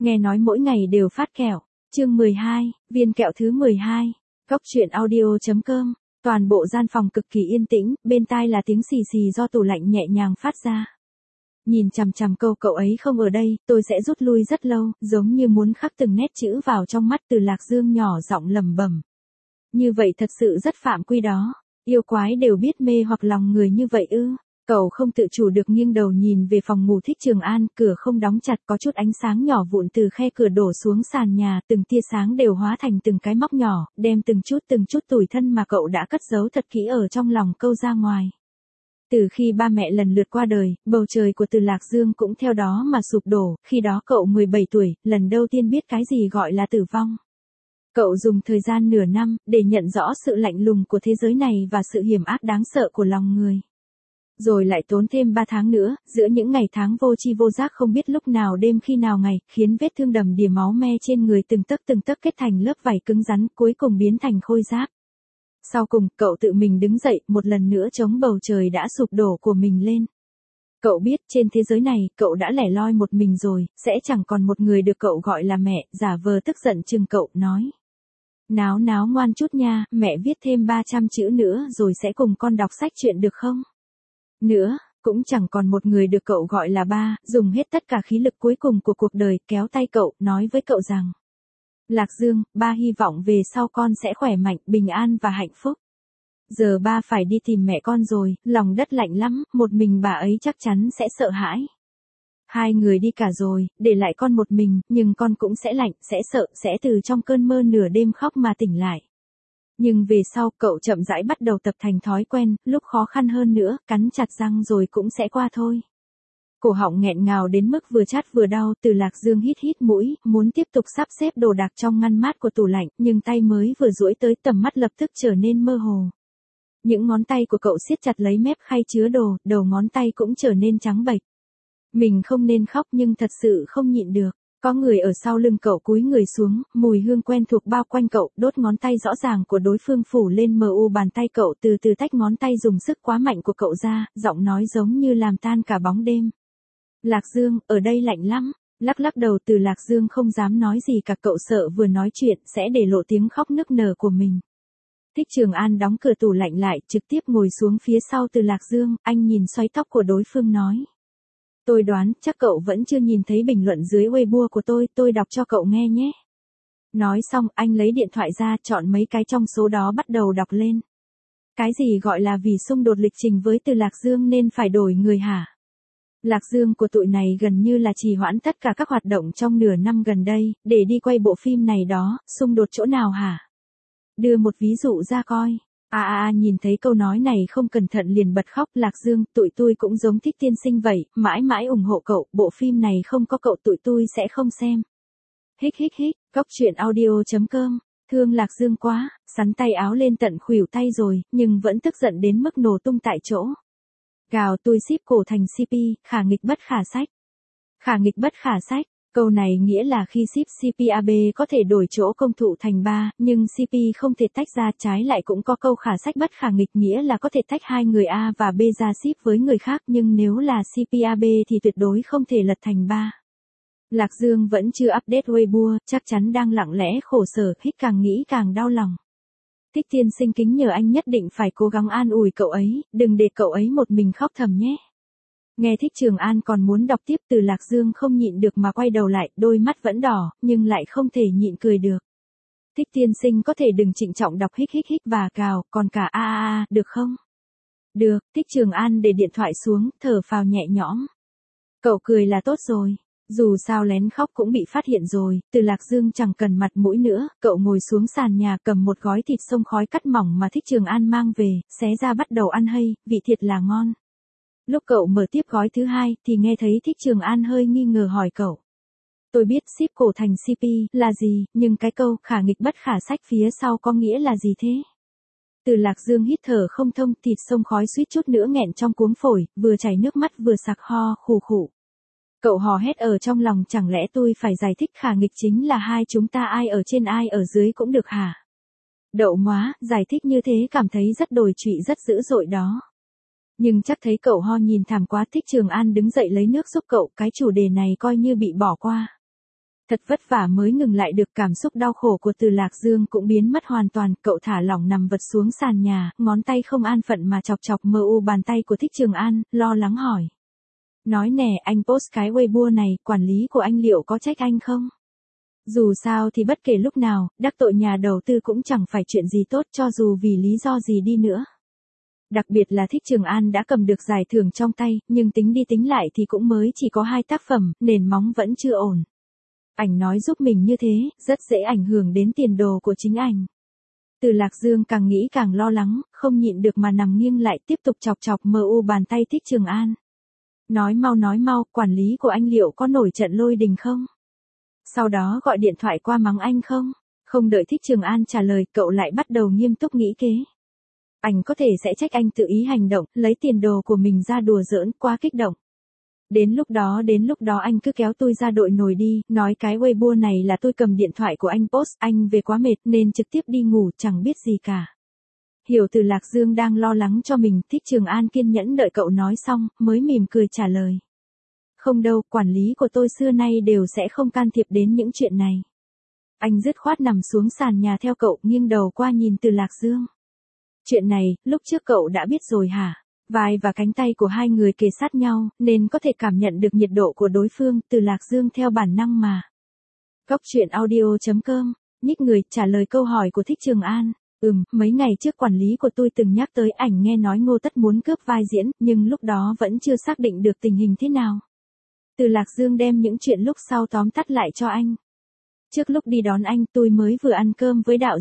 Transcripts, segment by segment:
Nghe nói mỗi ngày đều phát kẹo. Chương 12, viên kẹo thứ 12. Góc truyện audio.com. Toàn bộ gian phòng cực kỳ yên tĩnh, bên tai là tiếng xì xì do tủ lạnh nhẹ nhàng phát ra. Nhìn chằm chằm cậu ấy không ở đây, tôi sẽ rút lui rất lâu, giống như muốn khắc từng nét chữ vào trong mắt. Từ Lạc Dương nhỏ giọng lẩm bẩm. Như vậy thật sự rất phạm quy đó. Yêu quái đều biết mê hoặc lòng người như vậy ư? Cậu không tự chủ được nghiêng đầu nhìn về phòng ngủ Thích Trường An, cửa không đóng chặt, có chút ánh sáng nhỏ vụn từ khe cửa đổ xuống sàn nhà, từng tia sáng đều hóa thành từng cái móc nhỏ, đem từng chút tủi thân mà cậu đã cất giấu thật kỹ ở trong lòng câu ra ngoài. Từ khi ba mẹ lần lượt qua đời, bầu trời của Từ Lạc Dương cũng theo đó mà sụp đổ, khi đó cậu 17 tuổi, lần đầu tiên biết cái gì gọi là tử vong. Cậu dùng thời gian nửa năm, để nhận rõ sự lạnh lùng của thế giới này và sự hiểm ác đáng sợ của lòng người. Rồi lại tốn thêm 3 tháng nữa, giữa những ngày tháng vô tri vô giác không biết lúc nào đêm khi nào ngày, khiến vết thương đầm đìa máu me trên người từng tấc kết thành lớp vảy cứng rắn, cuối cùng biến thành khôi giáp. Sau cùng, cậu tự mình đứng dậy, một lần nữa chống bầu trời đã sụp đổ của mình lên. Cậu biết trên thế giới này, cậu đã lẻ loi một mình rồi, sẽ chẳng còn một người được cậu gọi là mẹ, giả vờ tức giận chừng cậu, nói. Náo ngoan chút nha, mẹ viết thêm 300 chữ nữa rồi sẽ cùng con đọc sách truyện được không? Nữa, cũng chẳng còn một người được cậu gọi là ba, dùng hết tất cả khí lực cuối cùng của cuộc đời, kéo tay cậu, nói với cậu rằng. Lạc Dương, ba hy vọng về sau con sẽ khỏe mạnh, bình an và hạnh phúc. Giờ ba phải đi tìm mẹ con rồi, lòng đất lạnh lắm, một mình bà ấy chắc chắn sẽ sợ hãi. Hai người đi cả rồi, để lại con một mình, nhưng con cũng sẽ lạnh, sẽ sợ, sẽ từ trong cơn mơ nửa đêm khóc mà tỉnh lại. Nhưng về sau, cậu chậm rãi bắt đầu tập thành thói quen, lúc khó khăn hơn nữa, cắn chặt răng rồi cũng sẽ qua thôi. Cổ họng nghẹn ngào đến mức vừa chát vừa đau, Từ Lạc Dương hít mũi, muốn tiếp tục sắp xếp đồ đạc trong ngăn mát của tủ lạnh, nhưng tay mới vừa duỗi tới tầm mắt lập tức trở nên mơ hồ. Những ngón tay của cậu siết chặt lấy mép khay chứa đồ, đầu ngón tay cũng trở nên trắng bệch. Mình không nên khóc nhưng thật sự không nhịn được. Có người ở sau lưng cậu cúi người xuống, mùi hương quen thuộc bao quanh cậu, đốt ngón tay rõ ràng của đối phương phủ lên mờ u bàn tay cậu, từ từ tách ngón tay dùng sức quá mạnh của cậu ra, giọng nói giống như làm tan cả bóng đêm. Lạc Dương, ở đây lạnh lắm. Lắc đầu, Từ Lạc Dương không dám nói gì cả, cậu sợ vừa nói chuyện sẽ để lộ tiếng khóc nức nở của mình. Thích Trường An đóng cửa tủ lạnh lại, trực tiếp ngồi xuống phía sau Từ Lạc Dương, anh nhìn xoáy tóc của đối phương nói. Tôi đoán, chắc cậu vẫn chưa nhìn thấy bình luận dưới Weibo của tôi đọc cho cậu nghe nhé. Nói xong, anh lấy điện thoại ra, chọn mấy cái trong số đó bắt đầu đọc lên. Cái gì gọi là vì xung đột lịch trình với Từ Lạc Dương nên phải đổi người hả? Lạc Dương của tụi này gần như là trì hoãn tất cả các hoạt động trong nửa năm gần đây, để đi quay bộ phim này đó, xung đột chỗ nào hả? Đưa một ví dụ ra coi. Nhìn thấy câu nói này không cẩn thận liền bật khóc. Lạc Dương, tụi tôi cũng giống Thích tiên sinh vậy, mãi mãi ủng hộ cậu, bộ phim này không có cậu tụi tôi sẽ không xem. Hích, góc truyện audio.com, thương Lạc Dương quá, sắn tay áo lên tận khuỷu tay rồi, nhưng vẫn tức giận đến mức nổ tung tại chỗ. Gào, tôi ship cổ thành CP, khả nghịch bất khả sách. Khả nghịch bất khả sách. Câu này nghĩa là khi ship CPAB có thể đổi chỗ công thụ thành ba, nhưng CP không thể tách ra, trái lại cũng có câu khả sách bất khả nghịch nghĩa là có thể tách hai người A và B ra ship với người khác, nhưng nếu là CPAB thì tuyệt đối không thể lật thành ba. Lạc Dương vẫn chưa update Weibo, chắc chắn đang lặng lẽ khổ sở, hít càng nghĩ càng đau lòng. Thích tiên sinh kính nhờ anh nhất định phải cố gắng an ủi cậu ấy, đừng để cậu ấy một mình khóc thầm nhé. Nghe Thích Trường An còn muốn đọc tiếp, Từ Lạc Dương không nhịn được mà quay đầu lại, đôi mắt vẫn đỏ, nhưng lại không thể nhịn cười được. Thích tiên sinh có thể đừng trịnh trọng đọc hích và cào, còn cả được không? Được, Thích Trường An để điện thoại xuống, thở phào nhẹ nhõm. Cậu cười là tốt rồi. Dù sao lén khóc cũng bị phát hiện rồi, Từ Lạc Dương chẳng cần mặt mũi nữa, cậu ngồi xuống sàn nhà cầm một gói thịt xông khói cắt mỏng mà Thích Trường An mang về, xé ra bắt đầu ăn hay, vị thiệt là ngon. Lúc cậu mở tiếp gói thứ hai, thì nghe thấy Thích Trường An hơi nghi ngờ hỏi cậu. Tôi biết ship cổ thành CP là gì, nhưng cái câu khả nghịch bất khả sách phía sau có nghĩa là gì thế? Từ Lạc Dương hít thở không thông, thịt xông khói suýt chút nữa nghẹn trong cuống phổi, vừa chảy nước mắt vừa sặc ho khủ khủ. Cậu hò hét ở trong lòng, chẳng lẽ tôi phải giải thích khả nghịch chính là hai chúng ta ai ở trên ai ở dưới cũng được hả? Đậu móa, giải thích như thế cảm thấy rất đồi trụy, rất dữ dội đó. Nhưng chắc thấy cậu ho nhìn thảm quá, Thích Trường An đứng dậy lấy nước giúp cậu, cái chủ đề này coi như bị bỏ qua. Thật vất vả mới ngừng lại được, cảm xúc đau khổ của Từ Lạc Dương cũng biến mất hoàn toàn, cậu thả lỏng nằm vật xuống sàn nhà, ngón tay không an phận mà chọc chọc mờ u bàn tay của Thích Trường An, lo lắng hỏi. Nói nè, anh post cái Weibo này, quản lý của anh liệu có trách anh không? Dù sao thì bất kể lúc nào, đắc tội nhà đầu tư cũng chẳng phải chuyện gì tốt cho dù vì lý do gì đi nữa. Đặc biệt là Thích Trường An đã cầm được giải thưởng trong tay, nhưng tính đi tính lại thì cũng mới chỉ có 2 tác phẩm, nền móng vẫn chưa ổn. Ảnh nói giúp mình như thế, rất dễ ảnh hưởng đến tiền đồ của chính ảnh. Từ Lạc Dương càng nghĩ càng lo lắng, không nhịn được mà nằm nghiêng lại tiếp tục chọc chọc mờ u bàn tay Thích Trường An. Nói mau, quản lý của anh liệu có nổi trận lôi đình không? Sau đó gọi điện thoại qua mắng anh không? Không đợi Thích Trường An trả lời, cậu lại bắt đầu nghiêm túc nghĩ kế. Anh có thể sẽ trách anh tự ý hành động, lấy tiền đồ của mình ra đùa giỡn, quá kích động. Đến lúc đó anh cứ kéo tôi ra đội nổi đi, nói cái Weibo này là tôi cầm điện thoại của anh post, anh về quá mệt nên trực tiếp đi ngủ, chẳng biết gì cả. Hiểu Từ Lạc Dương đang lo lắng cho mình, Thích Trường An kiên nhẫn đợi cậu nói xong, mới mỉm cười trả lời. Không đâu, quản lý của tôi xưa nay đều sẽ không can thiệp đến những chuyện này. Anh dứt khoát nằm xuống sàn nhà theo cậu, nghiêng đầu qua nhìn Từ Lạc Dương. Chuyện này, lúc trước cậu đã biết rồi hả? Vai và cánh tay của hai người kề sát nhau, nên có thể cảm nhận được nhiệt độ của đối phương, Từ Lạc Dương theo bản năng mà. Góc truyện audio.com, nhích người, trả lời câu hỏi của Thích Trường An. Mấy ngày trước quản lý của tôi từng nhắc tới ảnh, nghe nói Ngô Tất muốn cướp vai diễn, nhưng lúc đó vẫn chưa xác định được tình hình thế nào. Từ Lạc Dương đem những chuyện lúc sau tóm tắt lại cho anh. Trước lúc đi đón anh, tôi mới vừa ăn cơm với đạo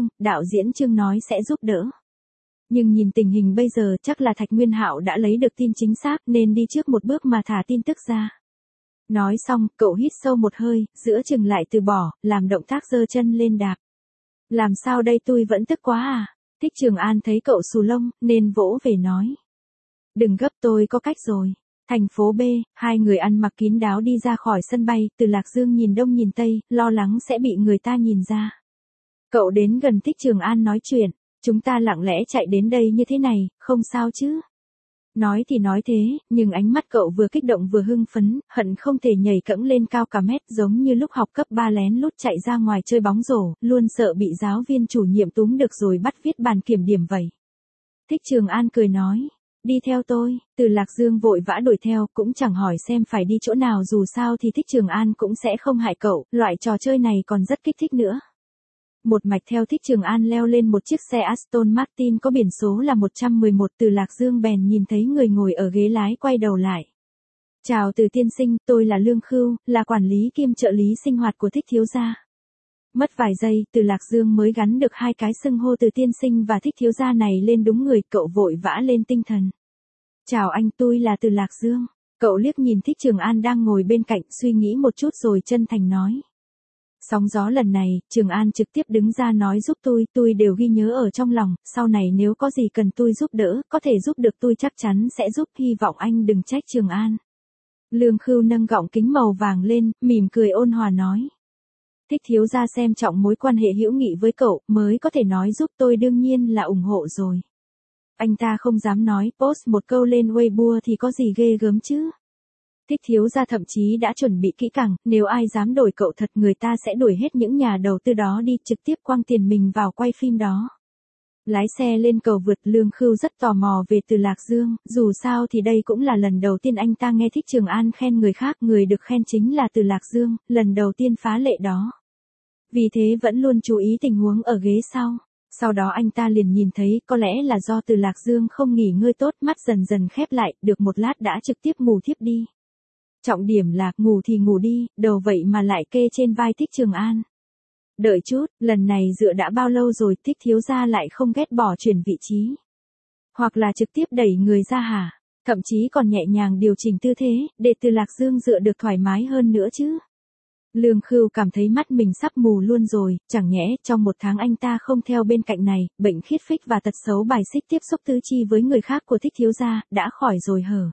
diễn Trương nói sẽ giúp đỡ. Nhưng nhìn tình hình bây giờ chắc là Thạch Nguyên Hạo đã lấy được tin chính xác nên đi trước một bước mà thả tin tức ra. Nói xong, cậu hít sâu một hơi, giữa chừng lại từ bỏ, làm động tác giơ chân lên đạp. Làm sao đây, tôi vẫn tức quá à? Thích Trường An thấy cậu xù lông, nên vỗ về nói. Đừng gấp, tôi có cách rồi. Thành phố B, hai người ăn mặc kín đáo đi ra khỏi sân bay, Từ Lạc Dương nhìn đông nhìn tây, lo lắng sẽ bị người ta nhìn ra. Cậu đến gần Thích Trường An nói chuyện. Chúng ta lặng lẽ chạy đến đây như thế này, không sao chứ? Nói thì nói thế, nhưng ánh mắt cậu vừa kích động vừa hưng phấn, hận không thể nhảy cẫng lên cao cả mét, giống như lúc học cấp 3 lén lút chạy ra ngoài chơi bóng rổ, luôn sợ bị giáo viên chủ nhiệm túm được rồi bắt viết bàn kiểm điểm vậy. Thích Trường An cười nói, đi theo tôi. Từ Lạc Dương vội vã đuổi theo, cũng chẳng hỏi xem phải đi chỗ nào, dù sao thì Thích Trường An cũng sẽ không hại cậu, loại trò chơi này còn rất kích thích nữa. Một mạch theo Thích Trường An leo lên một chiếc xe Aston Martin có biển số là 111, Từ Lạc Dương bèn nhìn thấy người ngồi ở ghế lái quay đầu lại. Chào Từ tiên sinh, tôi là Lương Khưu, là quản lý kiêm trợ lý sinh hoạt của Thích thiếu gia. Mất vài giây, Từ Lạc Dương mới gắn được hai cái xưng hô Từ tiên sinh và Thích thiếu gia này lên đúng người, cậu vội vã lên tinh thần. Chào anh, tôi là Từ Lạc Dương. Cậu liếc nhìn Thích Trường An đang ngồi bên cạnh, suy nghĩ một chút rồi chân thành nói. Sóng gió lần này, Trường An trực tiếp đứng ra nói giúp tôi đều ghi nhớ ở trong lòng, sau này nếu có gì cần tôi giúp đỡ, có thể giúp được tôi chắc chắn sẽ giúp, hy vọng anh đừng trách Trường An. Lương Khưu nâng gọng kính màu vàng lên, mỉm cười ôn hòa nói. Thích thiếu gia xem trọng mối quan hệ hữu nghị với cậu, mới có thể nói giúp, tôi đương nhiên là ủng hộ rồi. Anh ta không dám nói, post một câu lên Weibo thì có gì ghê gớm chứ. Thích thiếu gia thậm chí đã chuẩn bị kỹ càng, nếu ai dám đổi cậu thật người ta sẽ đuổi hết những nhà đầu tư đó đi, trực tiếp quăng tiền mình vào quay phim đó. Lái xe lên cầu vượt, Lương Khưu rất tò mò về Từ Lạc Dương, dù sao thì đây cũng là lần đầu tiên anh ta nghe Thích Trường An khen người khác, người được khen chính là Từ Lạc Dương, lần đầu tiên phá lệ đó. Vì thế vẫn luôn chú ý tình huống ở ghế sau. Sau đó anh ta liền nhìn thấy, có lẽ là do Từ Lạc Dương không nghỉ ngơi tốt, mắt dần dần khép lại, được một lát đã trực tiếp ngủ thiếp đi. Trọng điểm là, ngủ thì ngủ đi, đầu vậy mà lại kê trên vai Thích Trường An. Đợi chút, lần này dựa đã bao lâu rồi, Thích thiếu gia lại không ghét bỏ chuyển vị trí. Hoặc là trực tiếp đẩy người ra hả? Thậm chí còn nhẹ nhàng điều chỉnh tư thế, để Từ Lạc Dương dựa được thoải mái hơn nữa chứ. Lương Khưu cảm thấy mắt mình sắp mù luôn rồi, chẳng nhẽ trong một tháng anh ta không theo bên cạnh này, bệnh khiết phích và tật xấu bài xích tiếp xúc tứ chi với người khác của Thích thiếu gia, đã khỏi rồi hở?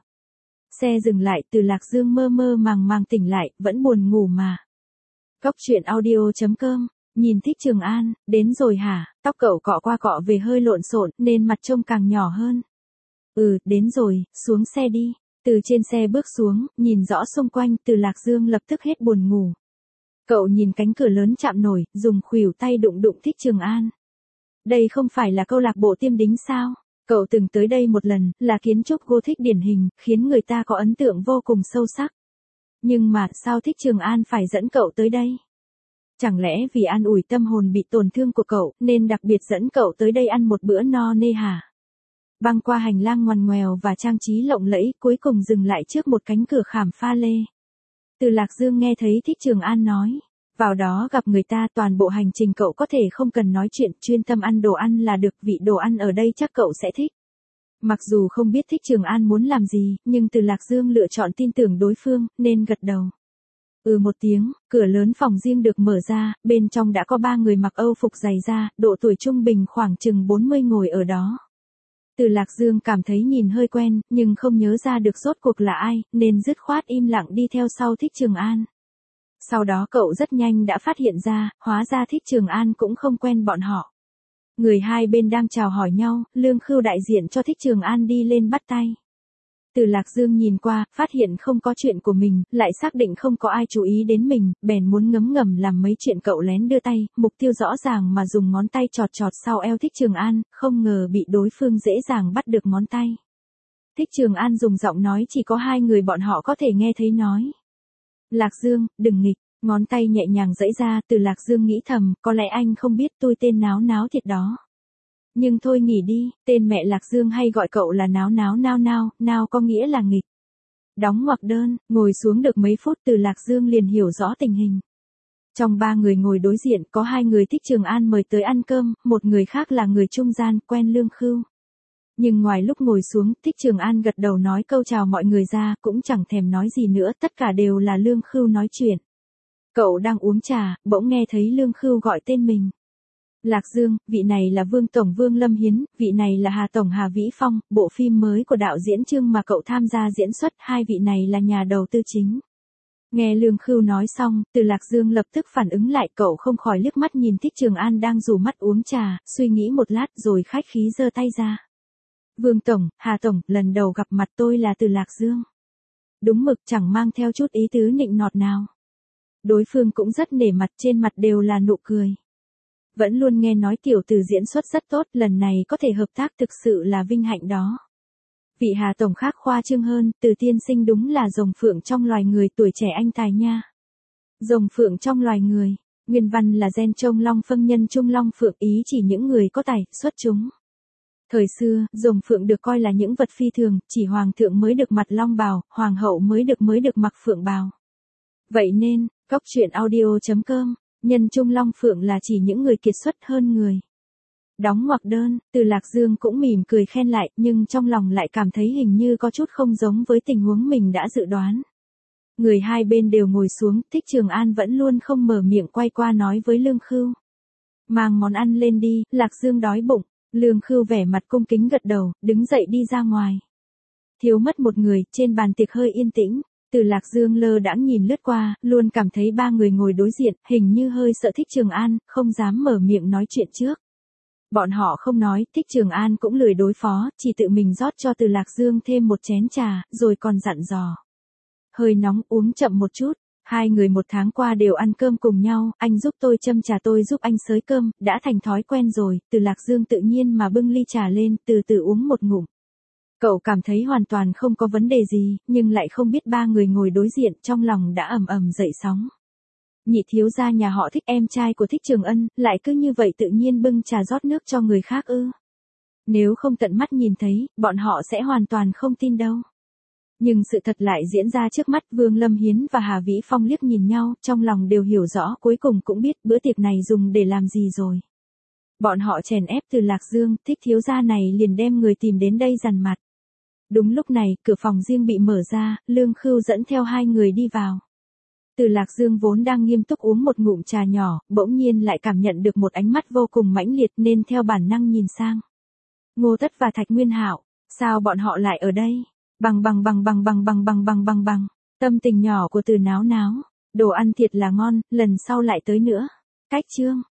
Xe dừng lại, Từ Lạc Dương mơ mơ màng màng tỉnh lại, vẫn buồn ngủ mà. Góc truyện audio.com, nhìn Thích Trường An, đến rồi hả? Tóc cậu cọ qua cọ về hơi lộn xộn, nên mặt trông càng nhỏ hơn. Đến rồi, xuống xe đi. Từ trên xe bước xuống, nhìn rõ xung quanh, Từ Lạc Dương lập tức hết buồn ngủ. Cậu nhìn cánh cửa lớn chạm nổi, dùng khuỷu tay đụng đụng Thích Trường An. Đây không phải là câu lạc bộ tiêm đính sao? Cậu từng tới đây một lần, là kiến trúc Gothic điển hình, khiến người ta có ấn tượng vô cùng sâu sắc. Nhưng mà sao Thích Trường An phải dẫn cậu tới đây? Chẳng lẽ vì an ủi tâm hồn bị tổn thương của cậu, nên đặc biệt dẫn cậu tới đây ăn một bữa no nê hả? Băng qua hành lang ngoằn ngoèo và trang trí lộng lẫy, cuối cùng dừng lại trước một cánh cửa khảm pha lê. Từ Lạc Dương nghe thấy Thích Trường An nói, vào đó gặp người ta, toàn bộ hành trình cậu có thể không cần nói chuyện, chuyên tâm ăn đồ ăn là được, vị đồ ăn ở đây chắc cậu sẽ thích. Mặc dù không biết Thích Trường An muốn làm gì, nhưng Từ Lạc Dương lựa chọn tin tưởng đối phương, nên gật đầu. Một tiếng, cửa lớn phòng riêng được mở ra, bên trong đã có 3 người mặc Âu phục dày da, độ tuổi trung bình khoảng chừng 40 ngồi ở đó. Từ Lạc Dương cảm thấy nhìn hơi quen, nhưng không nhớ ra được rốt cuộc là ai, nên dứt khoát im lặng đi theo sau Thích Trường An. Sau đó cậu rất nhanh đã phát hiện ra, hóa ra Thích Trường An cũng không quen bọn họ. Người hai bên đang chào hỏi nhau, Lương Khưu đại diện cho Thích Trường An đi lên bắt tay. Từ Lạc Dương nhìn qua, phát hiện không có chuyện của mình, lại xác định không có ai chú ý đến mình, bèn muốn ngấm ngầm làm mấy chuyện, cậu lén đưa tay, mục tiêu rõ ràng mà dùng ngón tay chọt chọt sau eo Thích Trường An, không ngờ bị đối phương dễ dàng bắt được ngón tay. Thích Trường An dùng giọng nói chỉ có 2 người bọn họ có thể nghe thấy nói. Lạc Dương, đừng nghịch, ngón tay nhẹ nhàng giãy ra, Từ Lạc Dương nghĩ thầm, có lẽ anh không biết tôi tên Náo Náo thiệt đó. Nhưng thôi nghỉ đi, tên mẹ Lạc Dương hay gọi cậu là Náo Náo nao nao, nao có nghĩa là nghịch. Đóng ngoặc đơn, ngồi xuống được mấy phút Từ Lạc Dương liền hiểu rõ tình hình. Trong 3 người ngồi đối diện có 2 người Thích Trường An mời tới ăn cơm, một người khác là người trung gian, quen Lương Khưu. Nhưng ngoài lúc ngồi xuống, Thích Trường An gật đầu nói câu chào mọi người ra, cũng chẳng thèm nói gì nữa, tất cả đều là Lương Khưu nói chuyện. Cậu đang uống trà, bỗng nghe thấy Lương Khưu gọi tên mình. Lạc Dương, vị này là Vương Tổng Vương Lâm Hiến, vị này là Hà Tổng Hà Vĩ Phong, bộ phim mới của đạo diễn Trương mà cậu tham gia diễn xuất, 2 vị này là nhà đầu tư chính. Nghe Lương Khưu nói xong, Từ Lạc Dương lập tức phản ứng lại, cậu không khỏi liếc mắt nhìn Thích Trường An đang rủ mắt uống trà, suy nghĩ một lát rồi khách khí giơ tay ra. Vương Tổng, Hà Tổng, lần đầu gặp mặt tôi là Từ Lạc Dương. Đúng mực, chẳng mang theo chút ý tứ nịnh nọt nào. Đối phương cũng rất nể mặt, trên mặt đều là nụ cười. Vẫn luôn nghe nói tiểu tử diễn xuất rất tốt, lần này có thể hợp tác thực sự là vinh hạnh đó. Vị Hà Tổng khác khoa trương hơn, Từ tiên sinh đúng là rồng phượng trong loài người, tuổi trẻ anh tài nha. Rồng phượng trong loài người, nguyên văn là gen trông long phân nhân trung long phượng, ý chỉ những người có tài, xuất chúng. Thời xưa, rồng phượng được coi là những vật phi thường, chỉ hoàng thượng mới được mặt long bào, hoàng hậu mới được mặc phượng bào. Vậy nên, Cóc Truyện Audio.com, nhân trung long phượng là chỉ những người kiệt xuất hơn người. Đóng ngoặc đơn, Từ Lạc Dương cũng mỉm cười khen lại, nhưng trong lòng lại cảm thấy hình như có chút không giống với tình huống mình đã dự đoán. Người hai bên đều ngồi xuống, Thích Trường An vẫn luôn không mở miệng, quay qua nói với Lương Khưu. Mang món ăn lên đi, Lạc Dương đói bụng. Lương Khưu vẻ mặt cung kính gật đầu, đứng dậy đi ra ngoài. Thiếu mất một người, trên bàn tiệc hơi yên tĩnh. Từ Lạc Dương lơ đãng nhìn lướt qua, luôn cảm thấy 3 người ngồi đối diện, hình như hơi sợ Thích Trường An, không dám mở miệng nói chuyện trước. Bọn họ không nói, Thích Trường An cũng lười đối phó, chỉ tự mình rót cho Từ Lạc Dương thêm một chén trà, rồi còn dặn dò. Hơi nóng, uống chậm một chút. 2 người 1 tháng qua đều ăn cơm cùng nhau, anh giúp tôi châm trà, tôi giúp anh xới cơm, đã thành thói quen rồi. Từ Lạc Dương tự nhiên mà bưng ly trà lên, từ từ uống một ngụm. Cậu cảm thấy hoàn toàn không có vấn đề gì, nhưng lại không biết 3 người ngồi đối diện, trong lòng đã ầm ầm dậy sóng. Nhị thiếu gia nhà họ Thích, em trai của Thích Trường Ân, lại cứ như vậy tự nhiên bưng trà rót nước cho người khác ư? Nếu không tận mắt nhìn thấy, bọn họ sẽ hoàn toàn không tin đâu. Nhưng sự thật lại diễn ra trước mắt, Vương Lâm Hiến và Hà Vĩ Phong liếc nhìn nhau, trong lòng đều hiểu rõ, cuối cùng cũng biết bữa tiệc này dùng để làm gì rồi. Bọn họ chèn ép Từ Lạc Dương, Thích thiếu gia này liền đem người tìm đến đây dằn mặt. Đúng lúc này, cửa phòng riêng bị mở ra, Lương Khưu dẫn theo 2 người đi vào. Từ Lạc Dương vốn đang nghiêm túc uống một ngụm trà nhỏ, bỗng nhiên lại cảm nhận được một ánh mắt vô cùng mãnh liệt nên theo bản năng nhìn sang. Ngô Tất và Thạch Nguyên Hạo, sao bọn họ lại ở đây? Bằng. Tâm tình nhỏ của Từ Náo Náo, đồ ăn thiệt là ngon, lần sau lại tới nữa. Cách chương